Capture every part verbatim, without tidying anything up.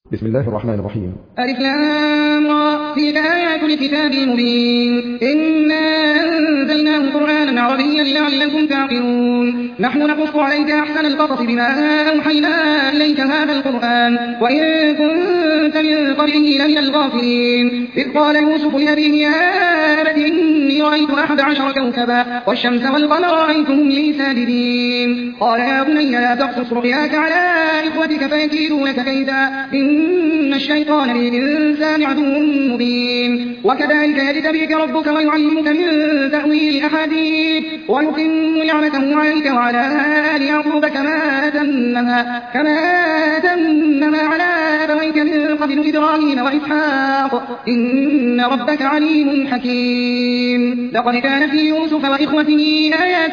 بسم الله الرحمن الرحيم. ألف لام را تلك آيات الكتاب المبين إنا أنزلناه قرآنا عربيا لعلكم تعقلون نحن نقص عليك أحسن القصص بما أوحينا إليك هذا القرآن وإن كنت من قبله لمن الغافلين إذ قال يوسف لأبيه يا أبت إني رأيت أحد عشر كوكبا والشمس والقمر رأيتهم لي ساجدين قال يا بني لا تقصص رؤياك على إخوتك فيكيدوا لك كيدا إن الشيطان للإنسان عدو مبين وكذلك يجتبيك ربك ويعلمك من تأويل الأحاديث ويتم نعمته عليك وعلى آل يعقوب كما أتمها كما أتمها على أبويك من قبل إبراهيم وإسحاق إن ربك عليم حكيم لقد كان في يوسف وإخوته آيات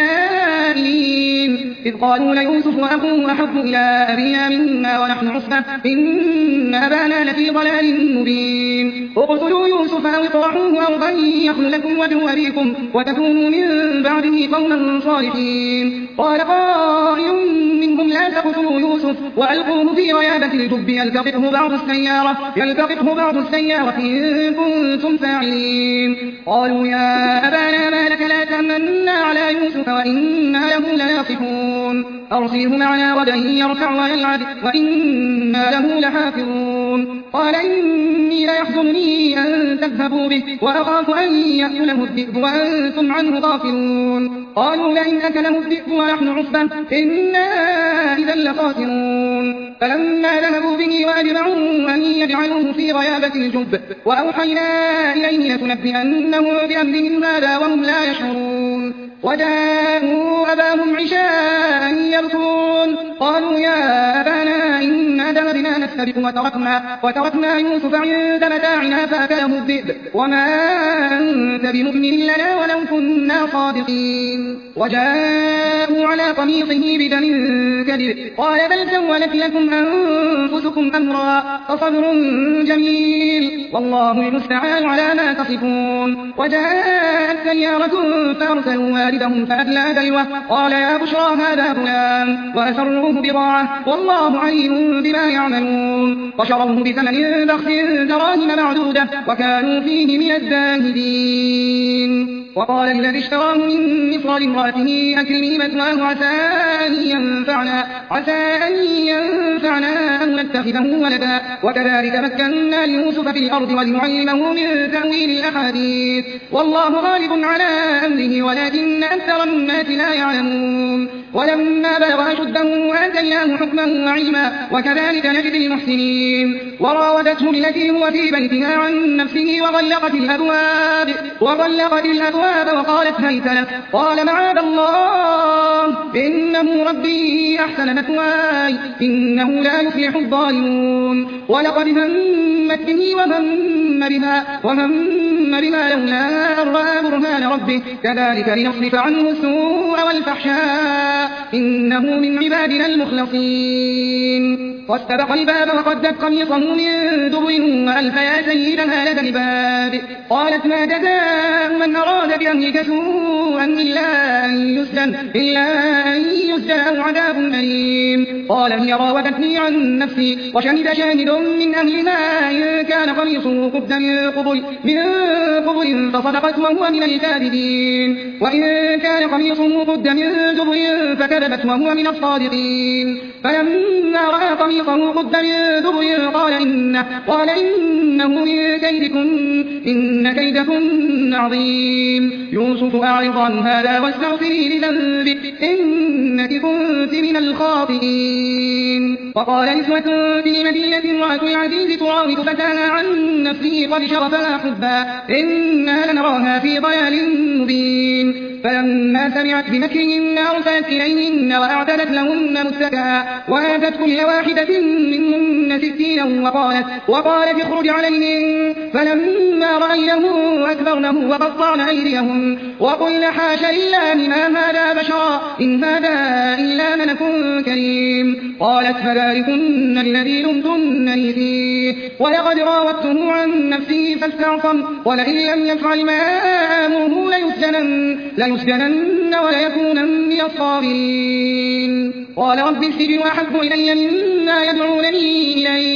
للسائلين إذ قالوا ليوسف وأخوه أحب إلى أبينا منا ونحن عصبة إن أبانا لفي ضلال مبين اقتلوا يوسف أو اطرحوه أرضا يخل لكم وجه أبيكم وتكونوا من بعده قوما صالحين قال قائل منهم لا تقتلوا يوسف وألقوه في غيابة الجب يلتقطه بعض السيارة يلتقطه بعض السيارة إن كنتم فاعلين قالوا يا أبانا ما لك لا تأمنا على يوسف وإنا له لناصحون أرسله معنا غدا يرتع ويلعب وإنا له لحافظون قال إني ليحزنني أن تذهبوا به وأخاف أن يأكله الذئب وأنتم عنه غافلون قالوا لئن أكله الذئب ونحن عصبة إنا إذا لخاسرون فلما ذهبوا به وأجمعوا أن يجعلوه في غيابة الجب وأوحينا إليه لتنبئنهم بأمرهم هذا وهم لا يشعرون وجاءوا أباهم عشاء يبكون قالوا يا أبانا إنا ذهبنا نستبق وتركنا, وتركنا يوسف عند متاعنا فأكله الذئب وما أنت بمؤمن لنا ولو كنا صادقين وجاءوا على قميصه بدم كذب قال بل سولت لكم أنفسكم أمرا فصبر جميل والله المستعان على ما تصفون وجاءت سيارة فأرسلوا والدهم فأدلى دلوه قال يا بشرى هذا غلام وأسروه بضاعة والله عليم بما يعملون وشروه بثمن بخس دراهم معدودة وكانوا فيه من الزاهدين وقال الذي اشتراه من مصر لامرأته أكرمي مثواه عسى أن ينفعنا, عسى أن ينفعنا أو نتخذه ولدا وكذلك مكنا ليوسف في الأرض ولنعلمه من تأويل الأحاديث والله غالب على أمره ولكن أكثر الناس لا يعلمون ولما بلغ أشده آتيناه حكما وعلما وكذلك نجزي المحسنين وراودته التي هو في بيتها عن نفسه وغلقت الأبواب وغلقت الأبواب وقالت هيت لك قال معاذ الله إنه ربي أحسن مثواي إنه لا يفلح الظالمون ولقد همت به وهم بها وهم بها لولا أن رأى برهان ربه كذلك لنصرف عنه السوء والفحشاء إنه من عبادنا المخلصين واستبق الباب وقدت قميصه من دبر وألف يا سيدها لدى الباب قالت ما جزاء من أراد بأهلك سوءا إلا أن يسجن إلا أن يسجن أو عذاب أليم قال هي راودتني عن نفسي وشهد شاهد من أهلها إن كان قميصه قد من قبل من قبل فصدقت وهو من الكاذبين وإن كان قميصه قد من دبر فكذبت وهو من الصادقين فلما رأى قميصه قد من دبر قال إنه, قال إنه من كيدكن إن كيدكن عظيم يوسف أعرض عن هذا واستغفري لذنبك إنك كنت من الخاطئين وقال نسوة في المدينة امرأة العزيز تراود فتاها عن نفسه قد شغفها حبا إنا لنراها في ضلال مبين فلما سمعت بمكرهن أرسلت إليهن وأعتدت لهن متكئا وآتت كل واحدة منهن سكينا وقالت, وقالت اخرج عليهن فلما رأينه أكبرنه وقطعن أيديهم وقلن حاش لله ما هذا بشرا إن هذا إلا ملك كريم قالت فذلكن الذي لمتنني فيه ولقد راودته عن نفسه فاستعصم ولئن لم يفعل ما آمره ليسجنن, ليسجنن وليكونن من الصاغرين قال رب السجن أحب إلي مما يدعونني إليه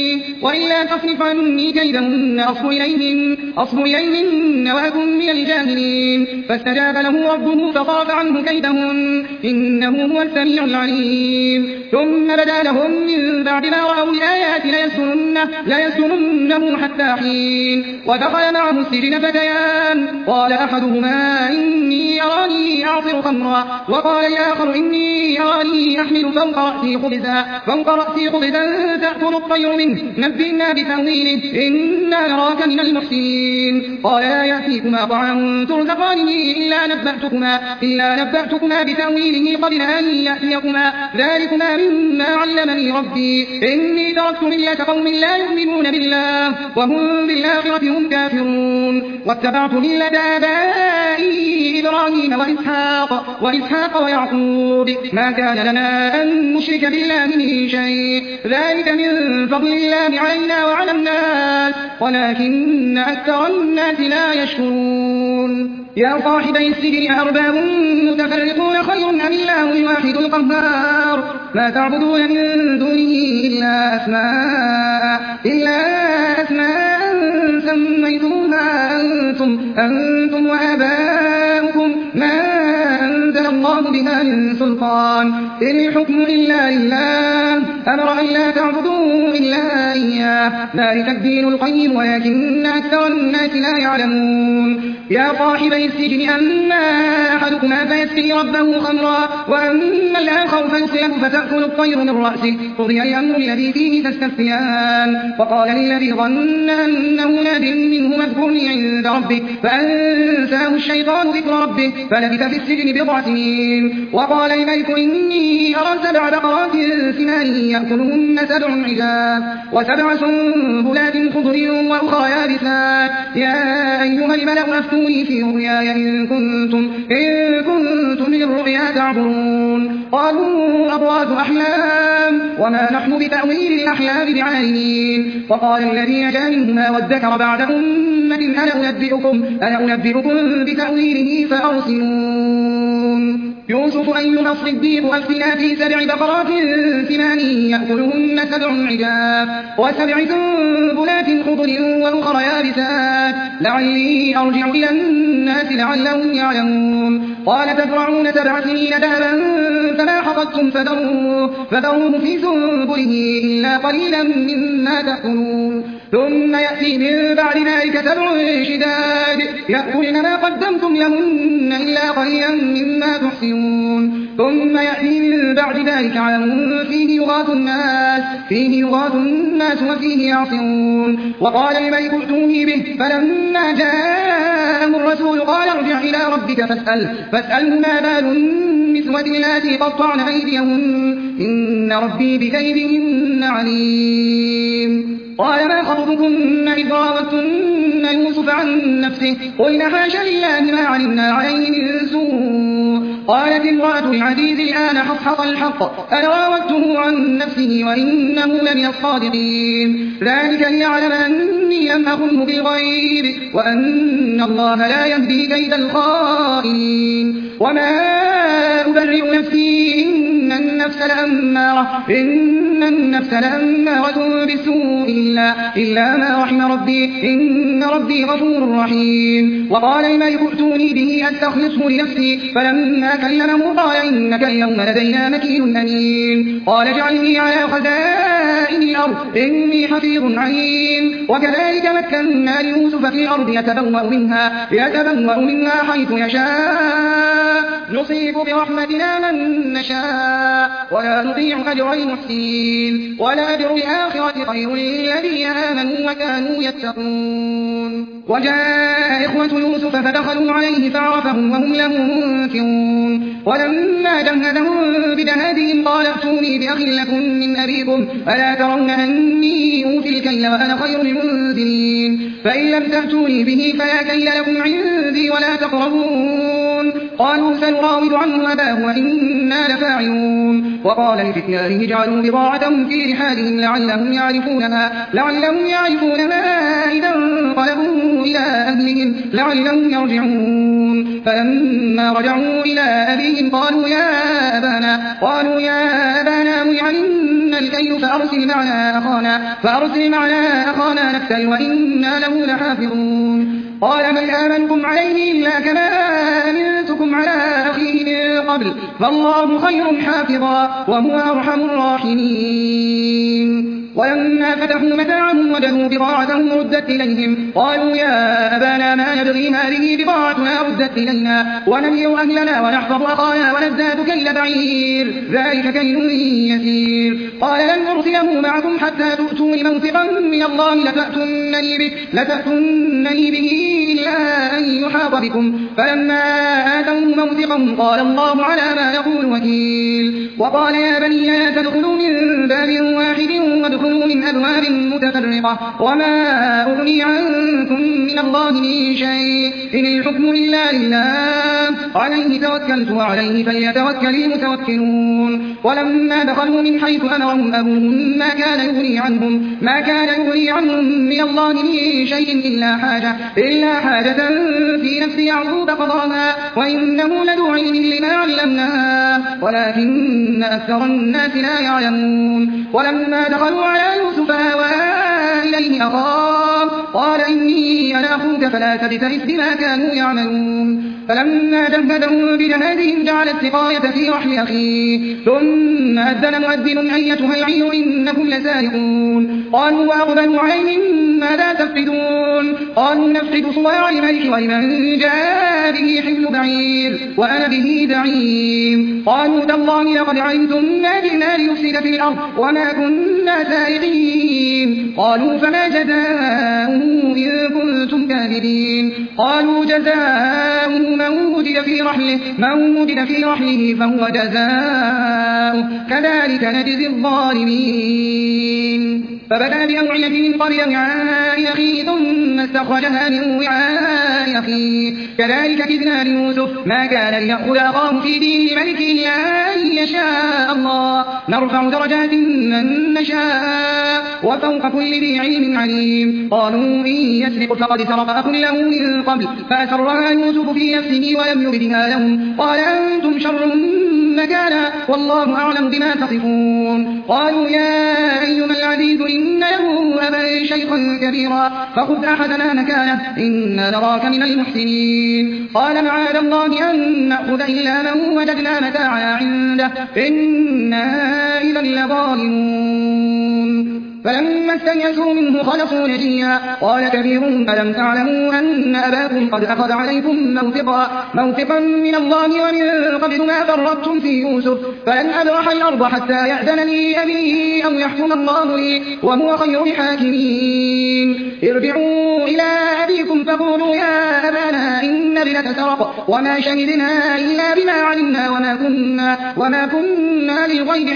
وإلا تصرف عني كيدهن أصب إليهن, أصب إليهن وأكن من الجاهلين فاستجاب له ربه فصرف عنه كيدهن إنه هو السميع العليم ثم بدا لهم من بعد ما رأوا الآيات ليسجننه, ليسجننه حتى حين ودخل معه السجن فتيان قال أحدهما إني أراني أعصر خمرا وقال الآخر إني أراني أحمل فوق رأسي خبزا, فوق رأسي خبزا تأكل الطير منه نبئنا بتأويله إنا نراك من المحسنين قال لا يأتيكما طعام ترزقانه إلا نبأتكما, إلا نبأتكما بتأويله قبل أن يأتيكما ذلكما مما علمني ربي إني تركت ملة قوم لا يؤمنون بالله وهم بالآخرة هم كافرون واتبعت ملة آبائي إبراهيم وإسحاق, وإسحاق ويعقوب ما كان لنا أن نشرك بالله من شيء ذلك من فضل الله علينا وعلى الناس ولكن أكثر الناس لا يشكرون يا صاحبي السجن أأرباب متفرقون خير أم الله الواحد القهار ما تعبدون من دونه إلا أسماء, إلا أسماء سميتموها أنتم, أنتم وآباؤكم ما أنزل الله بها من سلطان إن الحكم إلا لله أمر أن لا تعبدوا إلا إياه ذلك الدين القيم ولكن أكثر الناس لا يعلمون يا صاحبي السجن أما أحدكما فيسقي ربه خمرا وأما الآخر فيصلب فتأكل الطير من رأسه قضي الأمر الذي فيه تستفتيان وقال للذي ظن أنه ناد منه اذكرني عند ربك فأنساه الشيطان ذكر ربه فلبث في السجن بضع سنين وقال الملك إني أرى سبع بقرات سمان يأكلهن سبع عجاف وسبع سنبلات خضر وأخرى يابسات يا أيها الملأ أفتوني في رؤياي إن كنتم, إن كنتم للرؤيا تعبرون قالوا أضغاث أحلام وما نحن بتأويل الأحلام بعالمين وقال الذي نجا منهما وادكر بعد أمة أنا أنبئكم, أنا أنبئكم بتأويله فأرسلون يوسف أيها الصديق أفتنا في سبع بقرات ثمان يأكلهن سبع عجاف وسبع سنبلات خضر وأخرى يابسات لعلي أرجع إلى الناس لعلهم يعلمون قال تزرعون سبع سنين دابا فما حصدتم فذروه, فذروه في سنبله إلا قليلا مما تأكلون ثم يأتي من بعد ذلك سبع شداد يأكلن ما قدمتم لهن إلا قليلا مما تحسنون ثم يأتي من بعد ذلك عام فيه يغاث الناس, فيه يغاث الناس وفيه يعصرون وقال الملك ائتوني به فلما جاءه الرسول قال ارجع إلى ربك فاسأل, فاسأله ما بال النسوة اللاتي قطعن أيديهن إن ربي بكيدهن عليم قال ما خطبكن إذ راوتن يوسف عن نفسه قلنا حاشا لله ما علمنا عليه من سوء قالت امرأة العزيز الآن حصحص الحق أنا راودته عن نفسه وإنه لمن الصادقين ذلك ليعلم أني لم أخنه بالغيب وأن الله لا يهدي كيد الخائنين وما أبرئ نفسي إن النفس لأمارة, إن النفس لأمارة بالسوء إلا, إلا ما رحم ربي إن ربي غفور رحيم وقال الملك ائتوني به أستخلصه لنفسي فلما كلمه قال إنك اليوم لدينا مكين أمين قال اجعلني على خزائن الأرض إني حفيظ عليم وكذلك مكنا ليوسف في الأرض يتبوأ منها, يتبوأ منها حيث يشاء نصيب برحمتنا من نشاء ولا نضيع أجر المحسنين ولأجر الآخرة خير للذين آمنوا وكانوا يتقون وجاء إخوة يوسف فدخلوا عليه فعرفهم وهم له منكرون ولما جهزهم بجهازهم قال ائتوني بأخ لكم من أبيكم ألا ترون أني أوفي الكيل وأنا خير المنزلين فإن لم تأتوني به فلا كيل لكم عندي ولا تقربون قالوا سنراود عنه أباه وإنا لفاعلون وقال لفتيانه اجعلوا بضاعتهم في رحالهم لعلهم يعرفونها لعلهم يعرفونها إذا انقلبوا إلى أهلهم لعلهم يرجعون فلما رجعوا إلى أبيهم قالوا يا أبانا قالوا يا أبانا منع منا الكيل فأرسل معنا أخانا فأرسل معنا أخانا نكتل وإنا له لحافظون قال من آمنكم عليه إلا كما آمنتكم على أخيه من قبل فالله خير حافظا وهو أرحم الراحمين ولما فتحوا متاعهم وجدوا بضاعتهم ردت إليهم قالوا يا أبانا ما نبغي هذه بضاعتنا ردت إلينا ونمير أهلنا ونحفظ أخانا ونزداد كيل بعير ذلك كيل يسير قال لن أرسله معكم حتى تؤتوا موثقا من الله لتأتونني به, لتأتونني به إلا أن يحاط بكم فلما آتوا موثقهم قال الله على ما يقول وكيل وقال يا بني لا تدخلوا من باب واحد وادخلوا من أبواب متفرقة وما أغني عنكم من الله من شيء إن الحكم إلا لله عليه توكلت وعليه فليتوكل المتوكلون ولما دخلوا من حيث أمرهم أبوهم ما كان يغني عنهم ما كان يغني عنهم من الله من شيء إلا حاجة إلا حاجة في نفس يعقوب قضاها وإنه لذو علم لما علمناه ولكن أكثر الناس لا يعلمون ولما دخلوا على يوسف آوى إليه أخاه قال إني أنا أخوك فلا تبتئس بما كانوا يعملون فلما جهزهم بجهازهم جعل السقاية في رحل أخيه ثم أذن مؤذن أيتها العير إنكم لسارقون قالوا وأقبلوا عليهم ماذا تفقدون قالوا نفقد صواع الملك ولمن جاء به حمل بعير وأنا به زعيم قالوا تالله لقد علمتم ما جئنا لنفسد في الأرض وما كنا سارقين قالوا فما جزاؤه إن كنتم كاذبين قالوا جزاؤه من وجد في رحله من وجد في رحله فهو جزاؤه كذلك نجزي الظالمين فبدأ بأوعيتهم قبل وعاء أخيه ثم استخرجها من وعاء أخيه كذلك كدنا ليوسف ما كان ليأخذ أخاه في دين الملك إلا أن يشاء الله نرفع درجات من نشاء وفوق كل ذي علم عليم قالوا إن يسرق فقد سرق أخ له من قبل فأسرها يوسف في نفسه ولم يبدها لهم قال أنتم شر مكانا والله أعلم بما تصفون قالوا يا أيها العزيز إن له أبا شيخا كبيرا فخذ أحدنا مكانه إنا نراك من المحسنين قال معاذ الله أن نأخذ إلا من وجدنا متاعنا عنده إنا إذا لظالمون فلما استيئسوا منه خلصوا نجيا قال كبيرهم ألم تعلموا أن أباكم قد أخذ عليكم موثقا موثقا من الله ومن قبل ما فرطتم في يوسف فلن أبرح الأرض حتى يأذن لي أبي أو يحكم الله لي وهو خير الحاكمين ارجعوا إلى أبيكم فقولوا يا أبانا إن ابنك سرق وما شهدنا إلا بما علمنا وما كنا, وما كنا للغيب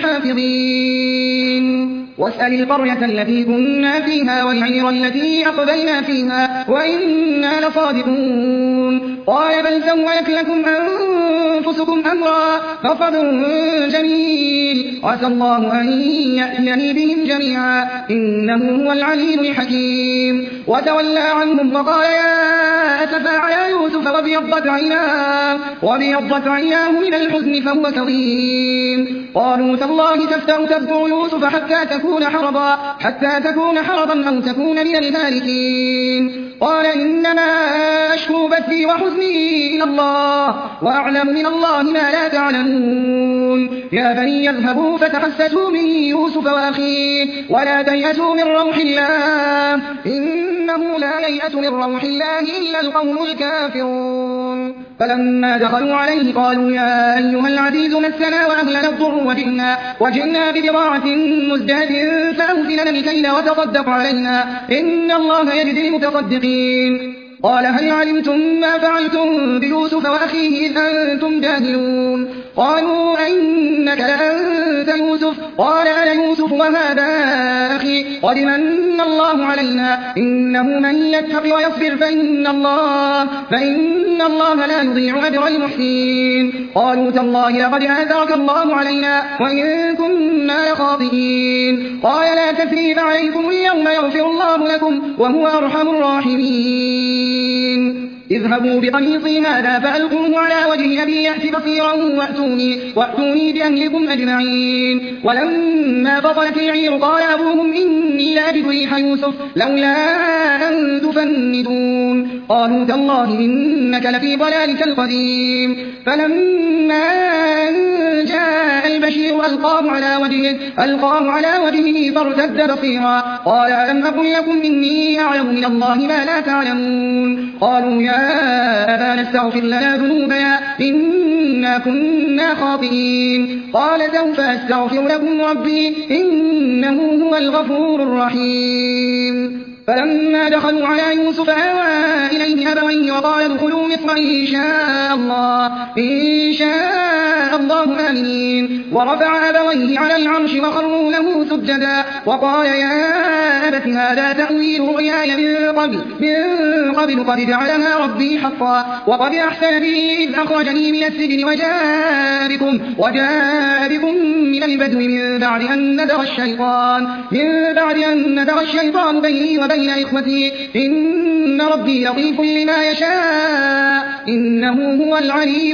حافظين واسأل القرية التي كنا فيها والعير التي أقبلنا فيها وإنا لصادقون قال بل سولت لكم أنفسكم أمرا فصبر جميل عسى الله أن يأتيني بهم جميعا إنه هو العليم الحكيم وتولى عنهم وقال يا أسفا على يوسف وابيضت عيناه وابيضت عيناه من الحزن فهو كظيم قالوا تالله تفتأ تذكر يوسف حتى تكون حرضا حتى تكون حرضا أو تكون من الهالكين قال إنما أشكو بثي وحزني إلى الله وأعلم من الله ما لا تعلمون يا بني اذهبوا فتحسسوا من يوسف وأخيه ولا تيأسوا من روح الله إنه لا ييأس من روح الله إلا القوم الكافرون فلما دخلوا عليه قالوا يا أيها العزيز مسنا وأهلنا الضر وجئنا, وجئنا ببضاعة مزجاة فأوفي لنا الكيل وتصدق علينا إن الله يجزي المتصدقين قال هل علمتم ما فعلتم بيوسف وأخيه إذ أنتم جاهلون قالوا أئنك لأنت يوسف قال أنا يوسف وهذا أخي قد من الله علينا إنه من يتق ويصبر فإن الله, فإن الله لا يضيع أجر المحسنين قالوا تالله لقد آثرك الله علينا وإن كنا لخاطئين قال لا تثريب عليكم اليوم يغفر الله لكم وهو أرحم الراحمين اذهبوا بقميصي هذا فألقوه على وجه أبي يأت بصيرا وأتوني, وأتوني بأهلكم أجمعين ولما فصلت العير قال أبوهم إني لأجد ريح يوسف لولا أن تفندون قالوا تالله إنك لفي ضلالك القديم فلما أن جاء البشير ألقاه على وجهه, ألقاه على وجهه فارتد بصيرا قال ألم أقل لكم إني أعلم من الله ما لا تعلمون قالوا يا أبانا استغفر لنا ذنوبنا إنا كنا خاطئين قال سوف أستغفر لكم ربي إنه هو الغفور الرحيم فلما دخلوا على يوسف آوى إليه أبويه وقال ادخلوا مصر إن شاء الله, إن شاء الله آمنين ورفع أبويه على العرش وخروا له سجدا وقال يا أبت هذا تأويل رؤياي من قبل, من قبل قد جعلها ربي حقا وقد أحسن بي إذ أخرجني من السجن وجاء بكم, وجاء بكم من البدو من بعد أن نزغ الشيطان, من بعد أن نزغ الشيطان بيني وبين إخوتي إن ربي لطيف لما يشاء إنه هو العليم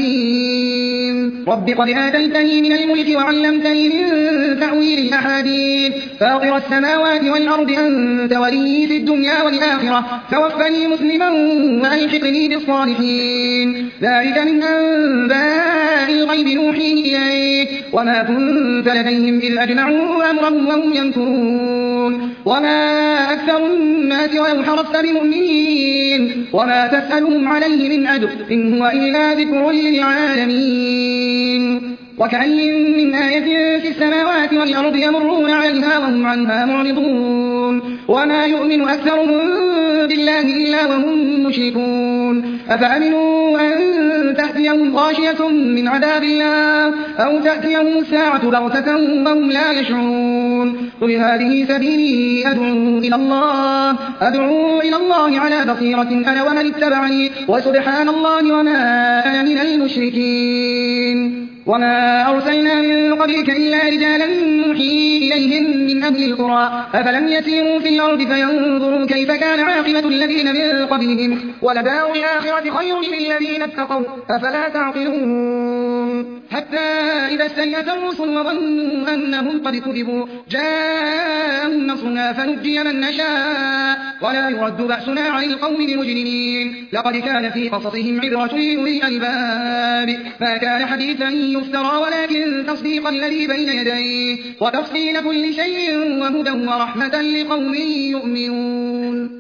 الحكيم رب قد آتيتني من الملك وعلمتني من تأويل الأحاديث فاطر السماوات والأرض أنت ولي في الدنيا والآخرة توفني مسلما وألحقني بالصالحين ذلك من أنباء الغيب نوحيه إليك وما كنت لديهم إذ أجمعوا أمرهم وهم يمكرون وما أكثر الناس ولو حرصت بمؤمنين وما تسألهم عليه من أجر إن هو إلا ذكر للعالمين وكأي من آية في السماوات والأرض يمرون عليها وهم عنها معرضون وما يؤمن أكثرهم بالله إلا وهم مشركون أفأمنوا أن تأتيهم غاشية من عذاب الله أو تأتيهم الساعة بغتة وهم لا يشعرون قل هذه سبيلي أدعو إلى الله, أدعو إلى الله على بصيرة أنا ومن اتبعني وسبحان الله وما أنا من المشركين وما أرسلنا من قبلك إلا رجالا نوحي إليهم من أهل القرى أفلم يسيروا في الأرض فينظروا كيف كان عاقبة الذين من قبلهم ولدار الآخرة خير للذين اتقوا أفلا تعقلون حتى إذا استيأس الرسل وظنوا أنهم قد كذبوا جاءهم نصرنا فنجي من نشاء ولا يرد بأسنا عن القوم المجرمين لقد كان في قصصهم عبرة لأولي الألباب ما كان حديثا يفترى ولكن تصديق الذي بين يديه وتفصيل كل شيء وهدى ورحمة لقوم يؤمنون